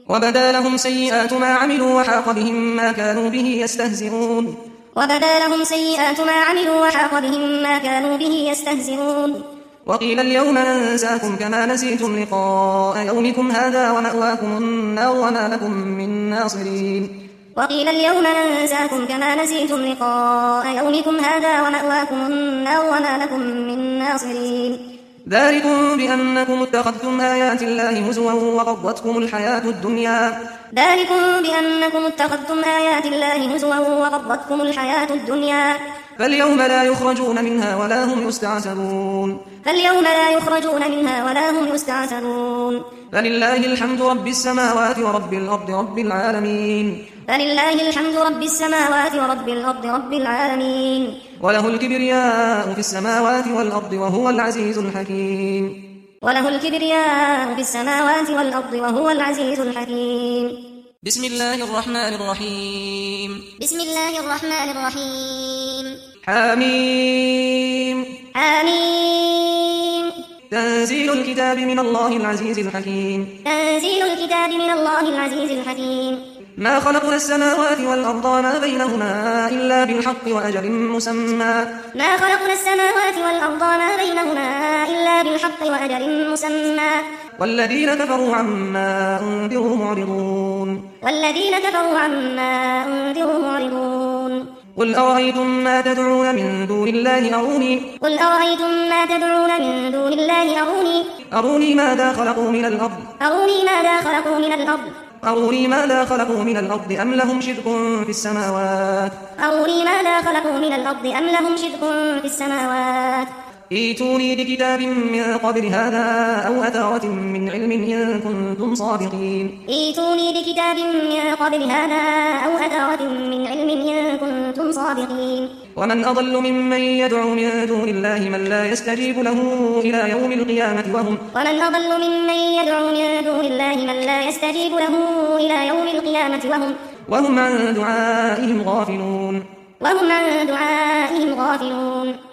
وبدا لهم سيئات ما عملوا وحاق بهم ما كانوا به يستهزئون وبدا لهم سيئات ما عملوا وحاق بهم ما كانوا به يستهزئون وقيل اليوم ننساكم كما نسيتم لقاء يومكم هذا ومأواكم النار وما لكم من ناصرين وقيل اليوم ننساكم كما نسيتم لقاء يومكم هذا ومأواكم النار وما لكم من ناصرين ذلكم بأنكم اتخذتم آيات الله هزوا وغرتكم الحياة الدنيا فاليوم لا يخرجون منها ولا هم يستعتبون فلله الحمد رب السماوات ورب الأرض رب العالمين وله الكبرياء في السماوات والأرض وهو العزيز الحكيم بسم الله الرحمن الرحيم حميم تنزيل الكتاب من الله العزيز الحكيم ما خلقنا السماوات والأرض وما بينهما إلا بالحق وأجل مسمى والذين كفروا عما أنذروا معرضون قل أرأيتم ما تدعون من دون الله أروني ماذا خلقوا من الأرض أم لهم شرك في السماوات ائتوني بكتاب من قبل هذا أو أثارة من علم إن كنتم صادقين ومن أضل ممن يدعو من دون الله من لا يستجيب له إلى يوم القيامة وهم عن دعائهم غافلون